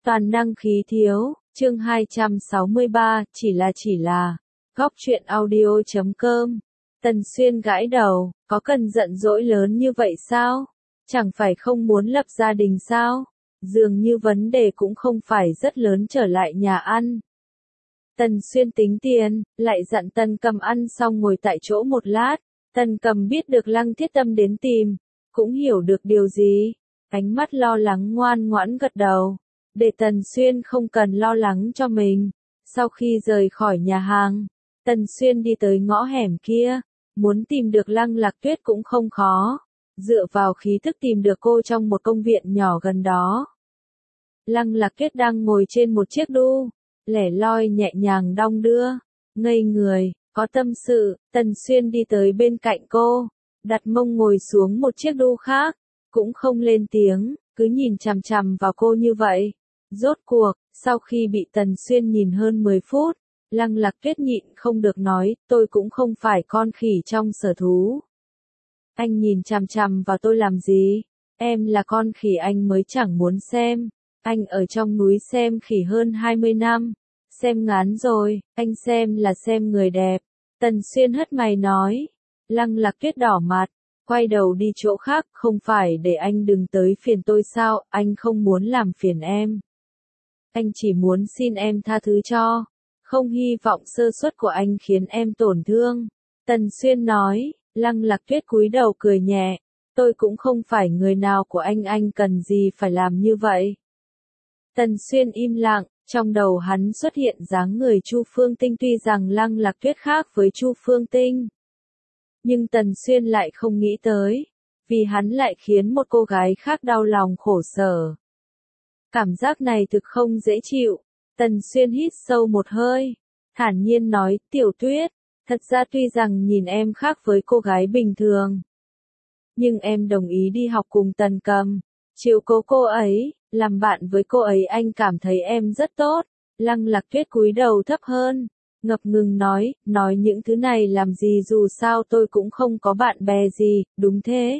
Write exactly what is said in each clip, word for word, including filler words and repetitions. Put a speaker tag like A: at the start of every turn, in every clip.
A: Toàn năng khí thiếu, chương hai trăm sáu mươi ba, chỉ là chỉ là. Góc truyện audio chấm com. Tần Xuyên gãi đầu, có cần giận dỗi lớn như vậy sao? Chẳng phải không muốn lập gia đình sao? Dường như vấn đề cũng không phải rất lớn, trở lại nhà ăn. Tần Xuyên tính tiền, lại dặn Tần Cầm ăn xong ngồi tại chỗ một lát. Tần Cầm biết được Lăng Thiết Tâm đến tìm, cũng hiểu được điều gì. Ánh mắt lo lắng ngoan ngoãn gật đầu, để Tần Xuyên không cần lo lắng cho mình. Sau khi rời khỏi nhà hàng, Tần Xuyên đi tới ngõ hẻm kia, muốn tìm được Lăng Lạc Tuyết cũng không khó, dựa vào khí thức tìm được cô trong một công viện nhỏ gần đó. Lăng Lạc Tuyết đang ngồi trên một chiếc đu, lẻ loi nhẹ nhàng đong đưa, ngây người, có tâm sự. Tần Xuyên đi tới bên cạnh cô, đặt mông ngồi xuống một chiếc đu khác, cũng không lên tiếng, cứ nhìn chằm chằm vào cô như vậy. Rốt cuộc, sau khi bị Tần Xuyên nhìn hơn mười phút, Lăng Lạc Tuyết nhịn không được nói, tôi cũng không phải con khỉ trong sở thú. Anh nhìn chằm chằm vào tôi làm gì? Em là con khỉ anh mới chẳng muốn xem. Anh ở trong núi xem khỉ hơn hai mươi năm. Xem ngán rồi, anh xem là xem người đẹp. Tần Xuyên hất mày nói. Lăng Lạc Tuyết đỏ mặt, quay đầu đi chỗ khác, không phải để anh đừng tới phiền tôi sao, anh không muốn làm phiền em. Anh chỉ muốn xin em tha thứ cho, không hy vọng sơ suất của anh khiến em tổn thương. Tần Xuyên nói. Lăng Lạc Tuyết cúi đầu cười nhẹ, tôi cũng không phải người nào của anh, anh cần gì phải làm như vậy. Tần Xuyên im lặng, trong đầu hắn xuất hiện dáng người Chu Phương Tinh, tuy rằng Lăng Lạc Tuyết khác với Chu Phương Tinh, nhưng Tần Xuyên lại không nghĩ tới, vì hắn lại khiến một cô gái khác đau lòng khổ sở. Cảm giác này thực không dễ chịu. Tần Xuyên hít sâu một hơi, thản nhiên nói, Tiểu Tuyết, thật ra tuy rằng nhìn em khác với cô gái bình thường, nhưng em đồng ý đi học cùng Tần Cầm, chiếu cố cô ấy, làm bạn với cô ấy, anh cảm thấy em rất tốt. Lăng Lạc Tuyết cúi đầu thấp hơn, ngập ngừng nói, nói những thứ này làm gì, dù sao tôi cũng không có bạn bè gì. Đúng thế.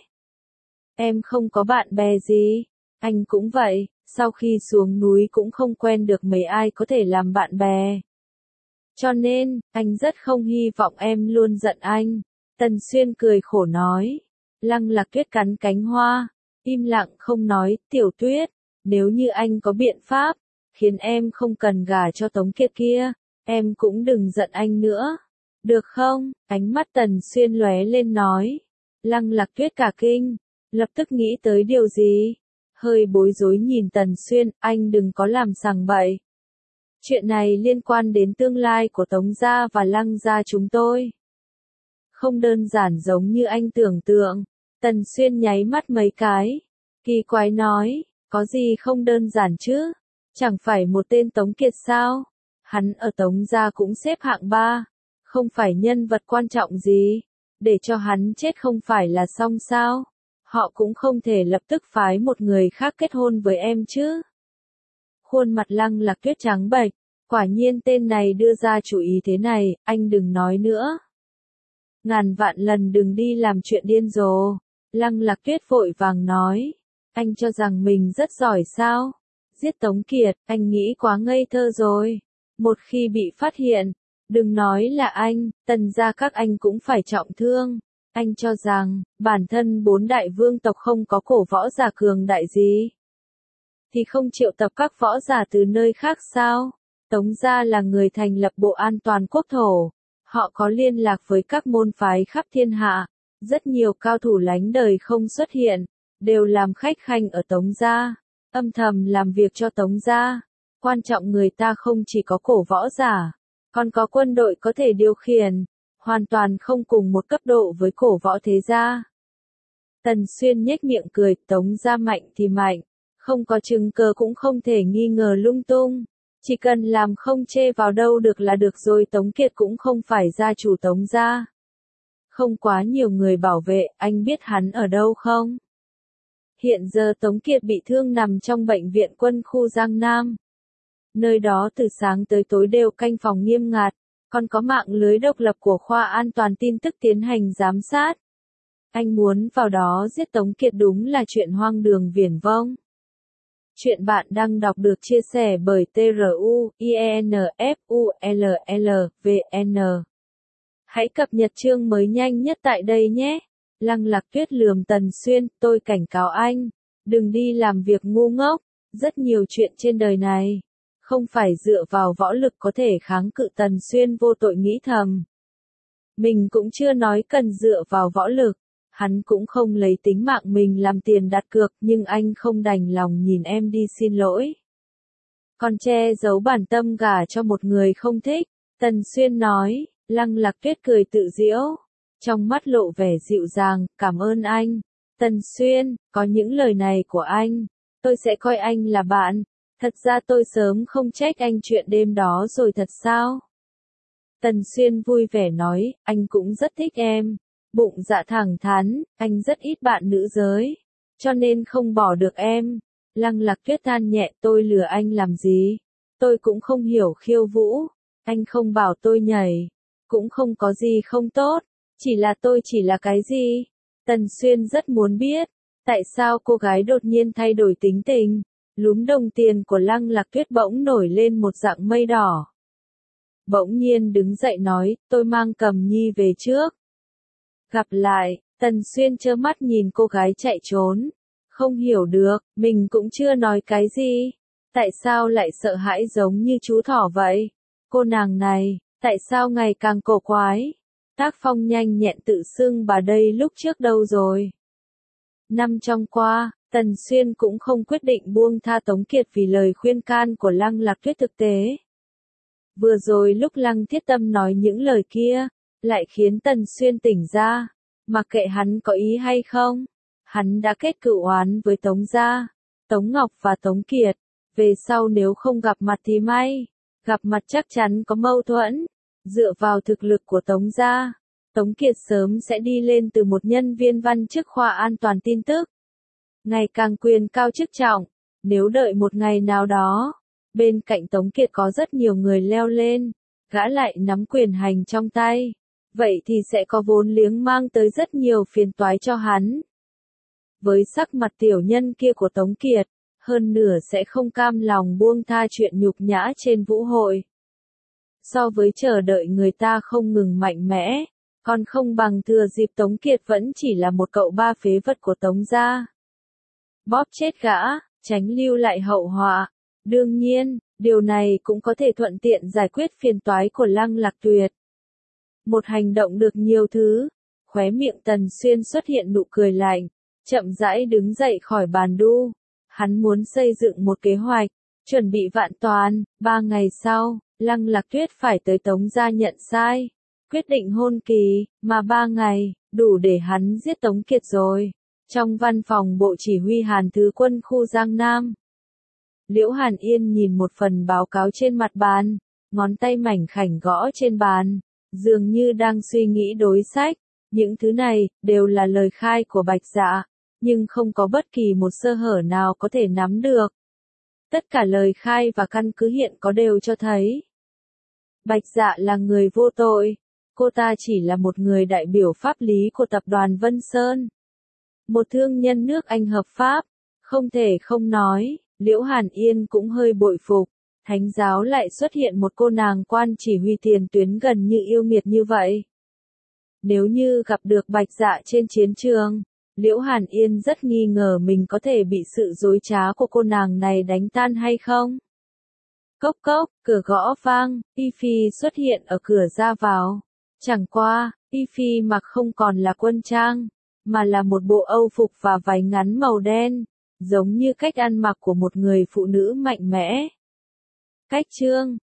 A: Em không có bạn bè gì, anh cũng vậy, sau khi xuống núi cũng không quen được mấy ai có thể làm bạn bè. Cho nên, anh rất không hy vọng em luôn giận anh. Tần Xuyên cười khổ nói. Lăng Lạc Tuyết cắn cánh hoa, im lặng không nói, Tiểu Tuyết, nếu như anh có biện pháp, khiến em không cần gả cho Tống Kiệt kia, em cũng đừng giận anh nữa. Được không? Ánh mắt Tần Xuyên lóe lên nói. Lăng Lạc Tuyết cả kinh, lập tức nghĩ tới điều gì, hơi bối rối nhìn Tần Xuyên, anh đừng có làm sằng bậy. Chuyện này liên quan đến tương lai của Tống gia và Lăng gia chúng tôi. Không đơn giản giống như anh tưởng tượng. Tần Xuyên nháy mắt mấy cái, kỳ quái nói, có gì không đơn giản chứ? Chẳng phải một tên Tống Kiệt sao? Hắn ở Tống gia cũng xếp hạng ba, không phải nhân vật quan trọng gì, để cho hắn chết không phải là xong sao? Họ cũng không thể lập tức phái một người khác kết hôn với em chứ. Khuôn mặt Lăng Lạc Tuyết trắng bệch, quả nhiên tên này đưa ra chủ ý thế này, anh đừng nói nữa. Ngàn vạn lần đừng đi làm chuyện điên rồ. Lăng Lạc Tuyết vội vàng nói, anh cho rằng mình rất giỏi sao? Giết Tống Kiệt, anh nghĩ quá ngây thơ rồi. Một khi bị phát hiện, đừng nói là anh, Tần gia các anh cũng phải trọng thương. Anh cho rằng, bản thân bốn đại vương tộc không có cổ võ giả cường đại gì, thì không triệu tập các võ giả từ nơi khác sao? Tống gia là người thành lập Bộ An toàn quốc thổ, họ có liên lạc với các môn phái khắp thiên hạ, rất nhiều cao thủ lánh đời không xuất hiện, đều làm khách khanh ở Tống gia, âm thầm làm việc cho Tống gia. Quan trọng người ta không chỉ có cổ võ giả, còn có quân đội có thể điều khiển, hoàn toàn không cùng một cấp độ với cổ võ thế gia. Tần Xuyên nhếch miệng cười, Tống gia mạnh thì mạnh, không có chứng cớ cũng không thể nghi ngờ lung tung, chỉ cần làm không chê vào đâu được là được rồi. Tống Kiệt cũng không phải gia chủ Tống gia, không quá nhiều người bảo vệ, anh biết hắn ở đâu không? Hiện giờ Tống Kiệt bị thương nằm trong bệnh viện quân khu Giang Nam. Nơi đó từ sáng tới tối đều canh phòng nghiêm ngặt, còn có mạng lưới độc lập của khoa an toàn tin tức tiến hành giám sát. Anh muốn vào đó giết Tống Kiệt đúng là chuyện hoang đường viển vông. Chuyện bạn đang đọc được chia sẻ bởi tê rờ u i en ép u lờ lờ vê en. Hãy cập nhật chương mới nhanh nhất tại đây nhé. Lăng Lạc Tuyết lườm Tần Xuyên, tôi cảnh cáo anh, đừng đi làm việc ngu ngốc, rất nhiều chuyện trên đời này, không phải dựa vào võ lực có thể kháng cự. Tần Xuyên vô tội nghĩ thầm. Mình cũng chưa nói cần dựa vào võ lực, hắn cũng không lấy tính mạng mình làm tiền đặt cược, nhưng anh không đành lòng nhìn em đi xin lỗi. Còn che giấu bản tâm gả cho một người không thích, Tần Xuyên nói. Lăng Lạc Tuyết cười tự giễu, trong mắt lộ vẻ dịu dàng, cảm ơn anh. Tần Xuyên, có những lời này của anh, tôi sẽ coi anh là bạn. Thật ra tôi sớm không trách anh chuyện đêm đó rồi thật sao? Tần Xuyên vui vẻ nói, anh cũng rất thích em. Bụng dạ thẳng thắn, anh rất ít bạn nữ giới, cho nên không bỏ được em. Lăng Lạc Tuyết than nhẹ, tôi lừa anh làm gì? Tôi cũng không hiểu khiêu vũ, anh không bảo tôi nhảy, cũng không có gì không tốt, chỉ là tôi chỉ là cái gì? Tần Xuyên rất muốn biết, tại sao cô gái đột nhiên thay đổi tính tình. Lúm đồng tiền của Lăng Lạc Tuyết bỗng nổi lên một dạng mây đỏ. Bỗng nhiên đứng dậy nói, tôi mang Cầm Nhi về trước. Gặp lại, Tần Xuyên trơ mắt nhìn cô gái chạy trốn. Không hiểu được, mình cũng chưa nói cái gì. Tại sao lại sợ hãi giống như chú thỏ vậy? Cô nàng này, tại sao ngày càng cổ quái? Tác Phong nhanh nhẹn tự xưng bà đây lúc trước đâu rồi? Năm trong qua, Tần Xuyên cũng không quyết định buông tha Tống Kiệt vì lời khuyên can của Lăng Lạc Tuyết. Thực tế, vừa rồi lúc Lăng Thiết Tâm nói những lời kia, lại khiến Tần Xuyên tỉnh ra. Mặc kệ hắn có ý hay không, hắn đã kết cựu oán với Tống gia, Tống Ngọc và Tống Kiệt. Về sau nếu không gặp mặt thì may, gặp mặt chắc chắn có mâu thuẫn. Dựa vào thực lực của Tống gia, Tống Kiệt sớm sẽ đi lên từ một nhân viên văn chức khoa an toàn tin tức, ngày càng quyền cao chức trọng. Nếu đợi một ngày nào đó, bên cạnh Tống Kiệt có rất nhiều người leo lên, gã lại nắm quyền hành trong tay, vậy thì sẽ có vốn liếng mang tới rất nhiều phiền toái cho hắn. Với sắc mặt tiểu nhân kia của Tống Kiệt, hơn nửa sẽ không cam lòng buông tha chuyện nhục nhã trên vũ hội. So với chờ đợi người ta không ngừng mạnh mẽ, còn không bằng thừa dịp Tống Kiệt vẫn chỉ là một cậu ba phế vật của Tống gia. Bóp chết gã, tránh lưu lại hậu họa. Đương nhiên, điều này cũng có thể thuận tiện giải quyết phiền toái của Lăng Lạc Tuyệt. Một hành động được nhiều thứ. Khóe miệng Tần Xuyên xuất hiện nụ cười lạnh, chậm rãi đứng dậy khỏi bàn đu. Hắn muốn xây dựng một kế hoạch, chuẩn bị vạn toàn. Ba ngày sau, Lăng Lạc Tuyết phải tới Tống gia nhận sai, quyết định hôn kỳ, mà ba ngày, đủ để hắn giết Tống Kiệt rồi. Trong văn phòng bộ chỉ huy Hàn Thứ quân khu Giang Nam, Liễu Hàn Yên nhìn một phần báo cáo trên mặt bàn, ngón tay mảnh khảnh gõ trên bàn, dường như đang suy nghĩ đối sách. Những thứ này, đều là lời khai của Bạch Dạ, nhưng không có bất kỳ một sơ hở nào có thể nắm được. Tất cả lời khai và căn cứ hiện có đều cho thấy Bạch Dạ là người vô tội, cô ta chỉ là một người đại biểu pháp lý của tập đoàn Vân Sơn. Một thương nhân nước Anh hợp pháp, không thể không nói, Liễu Hàn Yên cũng hơi bội phục, thánh giáo lại xuất hiện một cô nàng quan chỉ huy tiền tuyến gần như yêu nghiệt như vậy. Nếu như gặp được Bạch Dạ trên chiến trường, Liễu Hàn Yên rất nghi ngờ mình có thể bị sự dối trá của cô nàng này đánh tan hay không. Cốc cốc, cửa gõ vang, Y Phi xuất hiện ở cửa ra vào. Chẳng qua, Y Phi mặc không còn là quân trang, mà là một bộ âu phục và váy ngắn màu đen, giống như cách ăn mặc của một người phụ nữ mạnh mẽ. Cách chương